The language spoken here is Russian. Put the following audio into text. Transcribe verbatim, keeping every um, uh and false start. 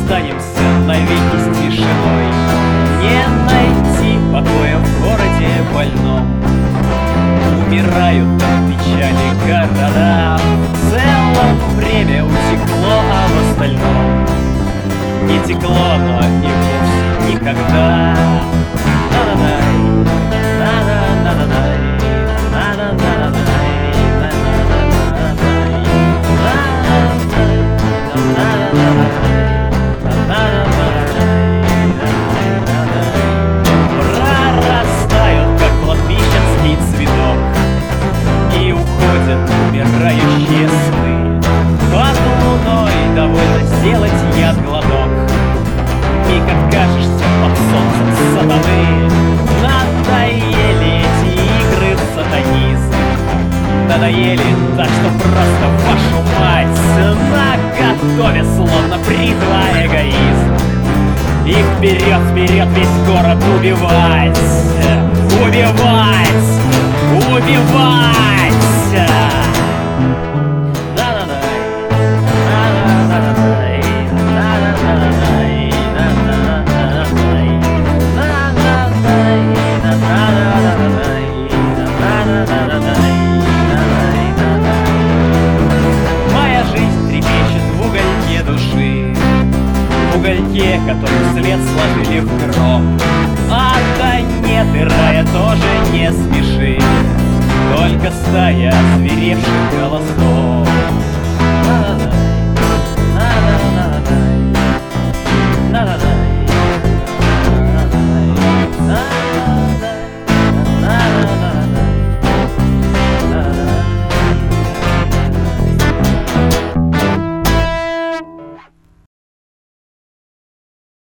останемся навеки с тишиной. Не найти покоя в городе больном. Умирают от печали города. В целом время утекло, а в остальном не текло, но и вовсе никогда. Прорастают, как кладбищенский цветок, и уходят умирающие сны. Под луной довольно сделать яд глоток. Миг откажешься под солнцем сатаны. Надоели эти игры в сатанизм. Надоели так, что просто вашу мать наготове, словно бритва, эгоизм. И вперед, вперед весь город убивать. Убивать! Убивать! Моя жизнь трепещет в угольке души, в угольке, который след сложили в гроб. А да нет, и рая тоже не спеши, только стая